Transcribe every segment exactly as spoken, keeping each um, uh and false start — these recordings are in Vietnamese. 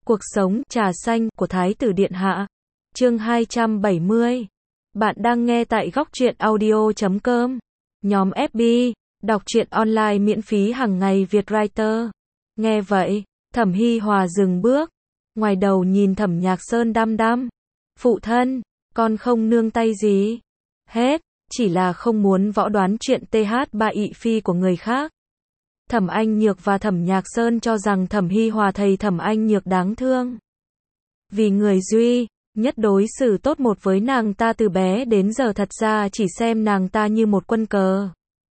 Cuộc sống trà xanh của Thái tử Điện Hạ. Chương hai trăm bảy mươi. Bạn đang nghe tại góc truyện audio chấm com. Nhóm ép bê, đọc truyện online miễn phí hàng ngày Việt Writer. Nghe vậy, Thẩm Hi Hòa dừng bước, ngoài đầu nhìn Thẩm Nhạc Sơn đăm đăm. Phụ thân, con không nương tay gì hết, chỉ là không muốn võ đoán chuyện tê hát ba ị phi của người khác. Thẩm Anh Nhược và Thẩm Nhạc Sơn cho rằng Thẩm Hi Hòa thầy Thẩm Anh Nhược đáng thương. Vì người duy nhất đối xử tốt một với nàng ta từ bé đến giờ, thật ra chỉ xem nàng ta như một quân cờ.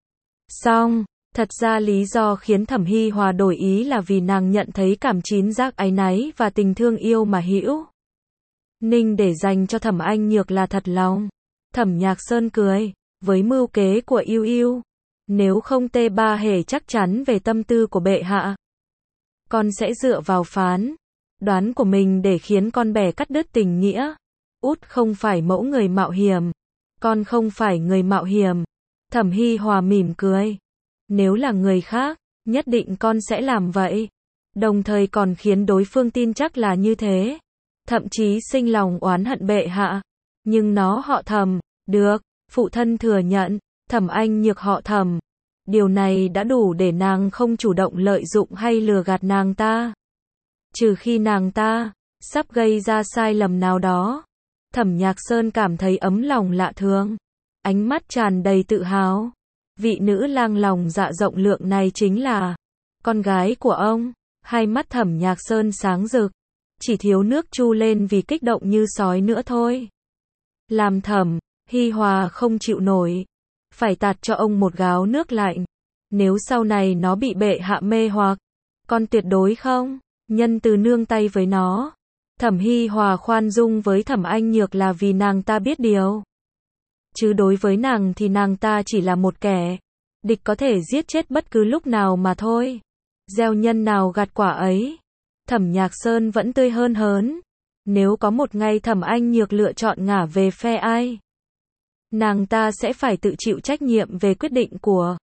Song, thật ra lý do khiến Thẩm Hi Hòa đổi ý là vì nàng nhận thấy cảm chín giác áy náy và tình thương yêu mà Hữu Ninh để dành cho Thẩm Anh Nhược là thật lòng. Thẩm Nhạc Sơn cười, với mưu kế của Yêu Yêu, nếu không tê ba hề chắc chắn về tâm tư của bệ hạ, con sẽ dựa vào phán đoán của mình để khiến con bè cắt đứt tình nghĩa. Út không phải mẫu người mạo hiểm, con không phải người mạo hiểm. Thẩm Hi Hòa mỉm cười, nếu là người khác, nhất định con sẽ làm vậy, đồng thời còn khiến đối phương tin chắc là như thế, thậm chí sinh lòng oán hận bệ hạ. Nhưng nó họ Thẩm, được, phụ thân thừa nhận, Thẩm Anh Nhược họ Thẩm. Điều này đã đủ để nàng không chủ động lợi dụng hay lừa gạt nàng ta. Trừ khi nàng ta sắp gây ra sai lầm nào đó. Thẩm Nhạc Sơn cảm thấy ấm lòng lạ thường, ánh mắt tràn đầy tự hào. Vị nữ lang lòng dạ rộng lượng này chính là con gái của ông. Hai mắt Thẩm Nhạc Sơn sáng rực, chỉ thiếu nước chu lên vì kích động như sói nữa thôi. Làm Thẩm Hi Hòa không chịu nổi, phải tạt cho ông một gáo nước lạnh. Nếu sau này nó bị bệ hạ mê hoặc, con tuyệt đối không nhân từ nương tay với nó. Thẩm Hi Hòa khoan dung với Thẩm Anh Nhược là vì nàng ta biết điều, chứ đối với nàng thì nàng ta chỉ là một kẻ địch có thể giết chết bất cứ lúc nào mà thôi. Gieo nhân nào gặt quả ấy. Thẩm Nhạc Sơn vẫn tươi hơn hớn. Nếu có một ngày Thẩm Anh Nhược lựa chọn ngả về phe ai, nàng ta sẽ phải tự chịu trách nhiệm về quyết định của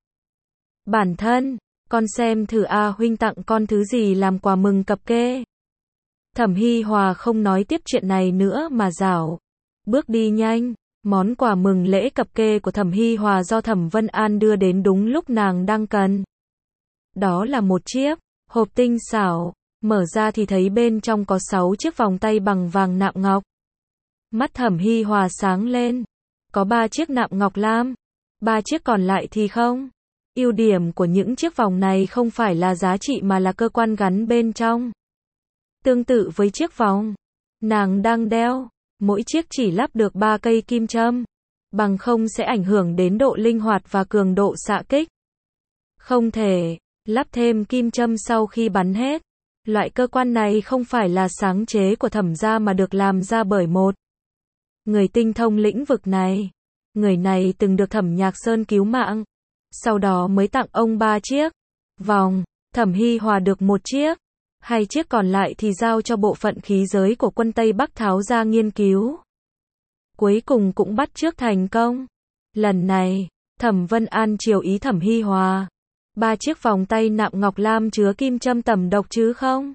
bản thân. Con xem thử a huynh tặng con thứ gì làm quà mừng cập kê. Thẩm Hi Hòa không nói tiếp chuyện này nữa mà rảo bước đi nhanh. Món quà mừng lễ cập kê của Thẩm Hi Hòa do Thẩm Vân An đưa đến đúng lúc nàng đang cần. Đó là một chiếc hộp tinh xảo, mở ra thì thấy bên trong có sáu chiếc vòng tay bằng vàng nạm ngọc. Mắt Thẩm Hi Hòa sáng lên, có ba chiếc nạm ngọc lam, ba chiếc còn lại thì không. Ưu điểm của những chiếc vòng này không phải là giá trị mà là cơ quan gắn bên trong. Tương tự với chiếc vòng nàng đang đeo, mỗi chiếc chỉ lắp được ba cây kim châm, bằng không sẽ ảnh hưởng đến độ linh hoạt và cường độ xạ kích. Không thể lắp thêm kim châm sau khi bắn hết. Loại cơ quan này không phải là sáng chế của Thẩm gia mà được làm ra bởi một người tinh thông lĩnh vực này. Người này từng được Thẩm Nhạc Sơn cứu mạng, sau đó mới tặng ông ba chiếc vòng. Thẩm Hi Hòa được một chiếc, hai chiếc còn lại thì giao cho bộ phận khí giới của quân Tây Bắc tháo ra nghiên cứu. Cuối cùng cũng bắt chước thành công. Lần này, Thẩm Vân An chiều ý Thẩm Hi Hòa. Ba chiếc vòng tay nạm ngọc lam chứa kim châm tẩm độc chứ không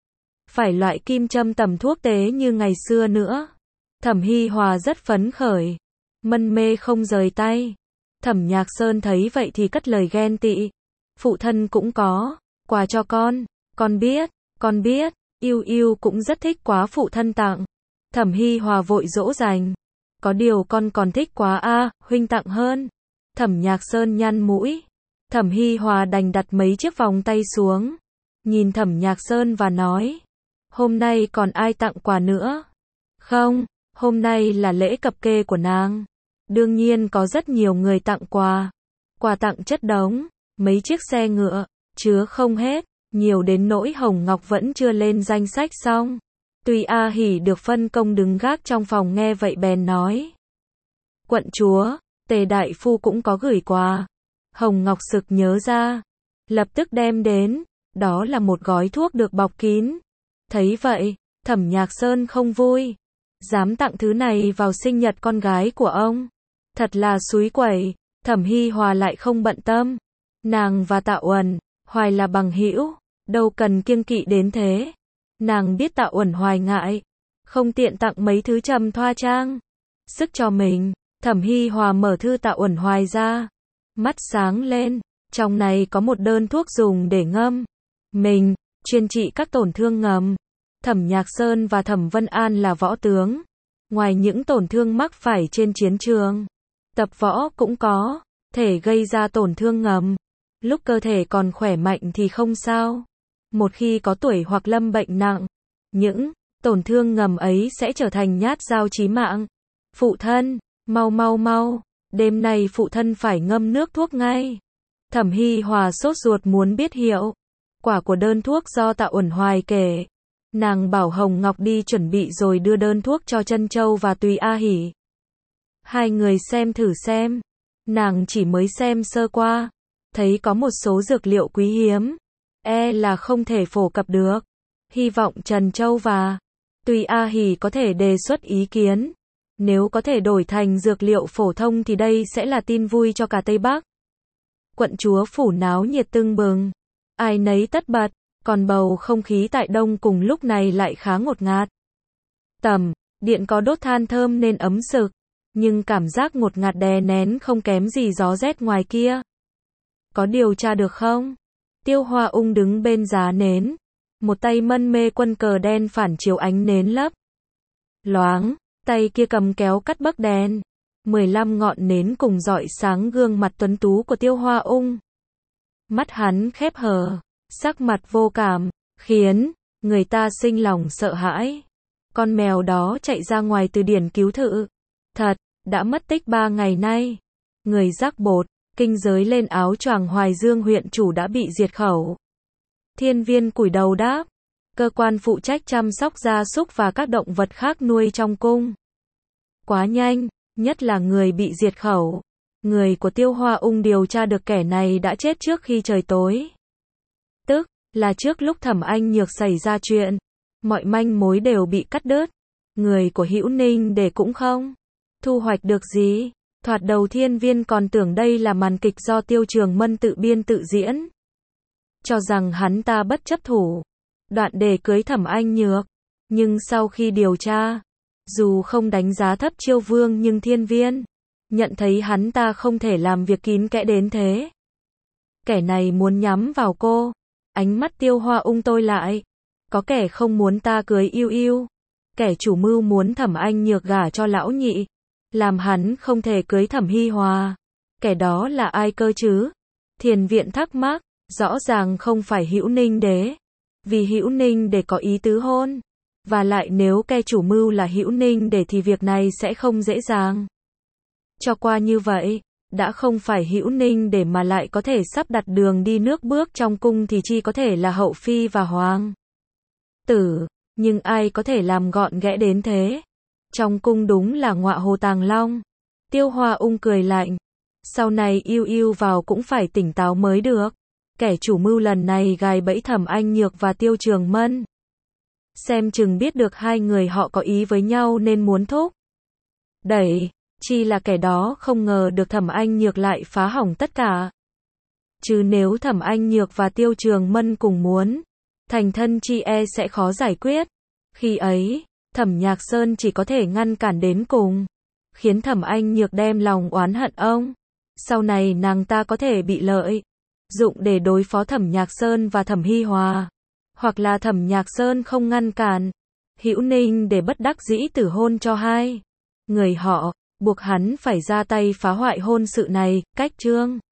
phải loại kim châm tẩm thuốc tế như ngày xưa nữa. Thẩm Hi Hòa rất phấn khởi, mân mê không rời tay. Thẩm Nhạc Sơn thấy vậy thì cất lời ghen tị. Phụ thân cũng có quà cho con, con biết, con biết, Yêu Yêu cũng rất thích quá phụ thân tặng. Thẩm Hi Hòa vội dỗ dành. Có điều con còn thích quá a, huynh tặng hơn. Thẩm Nhạc Sơn nhăn mũi. Thẩm Hi Hòa đành đặt mấy chiếc vòng tay xuống, nhìn Thẩm Nhạc Sơn và nói, hôm nay còn ai tặng quà nữa? Không, hôm nay là lễ cập kê của nàng. Đương nhiên có rất nhiều người tặng quà. Quà tặng chất đống, mấy chiếc xe ngựa, chứa không hết, nhiều đến nỗi Hồng Ngọc vẫn chưa lên danh sách xong. Tuy A Hỉ được phân công đứng gác trong phòng nghe vậy bèn nói, quận chúa, Tề đại phu cũng có gửi quà. Hồng Ngọc sực nhớ ra, lập tức đem đến, đó là một gói thuốc được bọc kín. Thấy vậy, Thẩm Nhạc Sơn không vui, dám tặng thứ này vào sinh nhật con gái của ông, thật là xúi quẩy. Thẩm Hi Hòa lại không bận tâm, nàng và Tạ Uẩn, Hoài là bằng hữu, đâu cần kiêng kỵ đến thế. Nàng biết Tạ Uẩn Hoài ngại, không tiện tặng mấy thứ trầm thoa trang sức cho mình. Thẩm Hi Hòa mở thư Tạ Uẩn Hoài ra, mắt sáng lên, trong này có một đơn thuốc dùng để ngâm mình, chuyên trị các tổn thương ngầm. Thẩm Nhạc Sơn và Thẩm Vân An là võ tướng, ngoài những tổn thương mắc phải trên chiến trường, tập võ cũng có thể gây ra tổn thương ngầm. Lúc cơ thể còn khỏe mạnh thì không sao, một khi có tuổi hoặc lâm bệnh nặng, những tổn thương ngầm ấy sẽ trở thành nhát dao chí mạng. Phụ thân, mau mau mau, đêm nay phụ thân phải ngâm nước thuốc ngay. Thẩm Hi Hòa sốt ruột muốn biết hiệu quả của đơn thuốc do Tạ Uẩn Hoài kể. Nàng bảo Hồng Ngọc đi chuẩn bị rồi đưa đơn thuốc cho Trân Châu và Tùy A Hỷ. Hai người xem thử xem. Nàng chỉ mới xem sơ qua, thấy có một số dược liệu quý hiếm, e là không thể phổ cập được. Hy vọng Trân Châu và Tùy A Hỷ có thể đề xuất ý kiến. Nếu có thể đổi thành dược liệu phổ thông thì đây sẽ là tin vui cho cả Tây Bắc. Quận chúa phủ náo nhiệt tưng bừng, ai nấy tất bật, còn bầu không khí tại Đông cùng lúc này lại khá ngột ngạt. Tầm điện có đốt than thơm nên ấm sực, nhưng cảm giác ngột ngạt đè nén không kém gì gió rét ngoài kia. Có điều tra được không? Tiêu Hoa Ung đứng bên giá nến, một tay mân mê quân cờ đen phản chiếu ánh nến lấp loáng, tay kia cầm kéo cắt bấc đèn. mười lăm ngọn nến cùng rọi sáng gương mặt tuấn tú của Tiêu Hoa Ung. Mắt hắn khép hờ, sắc mặt vô cảm, khiến người ta sinh lòng sợ hãi. Con mèo đó chạy ra ngoài từ điển cứu thự. Thật, đã mất tích ba ngày nay. Người rắc bột, kinh giới lên áo choàng Hoài Dương huyện chủ đã bị diệt khẩu. Thiên Viên cúi đầu đáp. Cơ quan phụ trách chăm sóc gia súc và các động vật khác nuôi trong cung. Quá nhanh, nhất là người bị diệt khẩu. Người của Tiêu Hoa Ung điều tra được kẻ này đã chết trước khi trời tối. Tức là trước lúc Thẩm Anh Nhược xảy ra chuyện, mọi manh mối đều bị cắt đứt. Người của Hữu Ninh để cũng không thu hoạch được gì. Thoạt đầu Thiên Viên còn tưởng đây là màn kịch do Tiêu Trường Mân tự biên tự diễn, cho rằng hắn ta bất chấp thủ đoạn để cưới Thẩm Anh Nhược. Nhưng sau khi điều tra, dù không đánh giá thấp Chiêu Vương nhưng Thiên Viên nhận thấy hắn ta không thể làm việc kín kẽ đến thế. Kẻ này muốn nhắm vào cô. Ánh mắt Tiêu Hoa Ung tôi lại. Có kẻ không muốn ta cưới Yêu Yêu. Kẻ chủ mưu muốn Thẩm Anh Nhược gả cho lão nhị, làm hắn không thể cưới Thẩm Hi Hòa. Kẻ đó là ai cơ chứ? Thiền Viện thắc mắc. Rõ ràng không phải Hữu Ninh Đế, vì Hữu Ninh Đế có ý tứ hôn. Và lại nếu kẻ chủ mưu là Hữu Ninh Đế thì việc này sẽ không dễ dàng cho qua như vậy. Đã không phải Hữu Ninh Đế mà lại có thể sắp đặt đường đi nước bước trong cung thì chi có thể là hậu phi và hoàng tử. Nhưng ai có thể làm gọn ghẽ đến thế? Trong cung đúng là ngọa hồ tàng long. Tiêu Hoa Ung cười lạnh. Sau này Yêu Yêu vào cũng phải tỉnh táo mới được. Kẻ chủ mưu lần này gài bẫy Thẩm Anh Nhược và Tiêu Trường Mân. Xem chừng biết được hai người họ có ý với nhau nên muốn thúc đẩy. Chi là kẻ đó không ngờ được Thẩm Anh Nhược lại phá hỏng tất cả. Chứ nếu Thẩm Anh Nhược và Tiêu Trường Mân cùng muốn thành thân chi e sẽ khó giải quyết. Khi ấy, Thẩm Nhạc Sơn chỉ có thể ngăn cản đến cùng, khiến Thẩm Anh Nhược đem lòng oán hận ông. Sau này nàng ta có thể bị lợi dụng để đối phó Thẩm Nhạc Sơn và Thẩm Hi Hòa. Hoặc là Thẩm Nhạc Sơn không ngăn cản Hữu Ninh để bất đắc dĩ tử hôn cho hai người họ, buộc hắn phải ra tay phá hoại hôn sự này. Cách chương